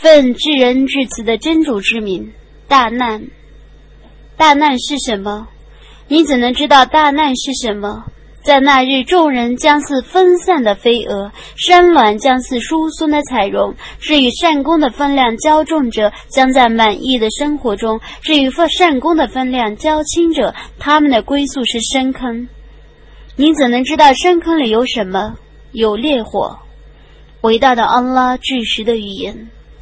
奉至仁至慈的真主之名，大难。大难是什么？你怎能知道大难是什么？在那日，众人将似分散的飞蛾，山峦将似疏松的彩绒。至于善功的分量较重者，将在满意的生活中；至于善功的分量较轻者，他们的归宿是深坑。你怎能知道深坑里有什么？有烈火。伟大的安拉至实的语言。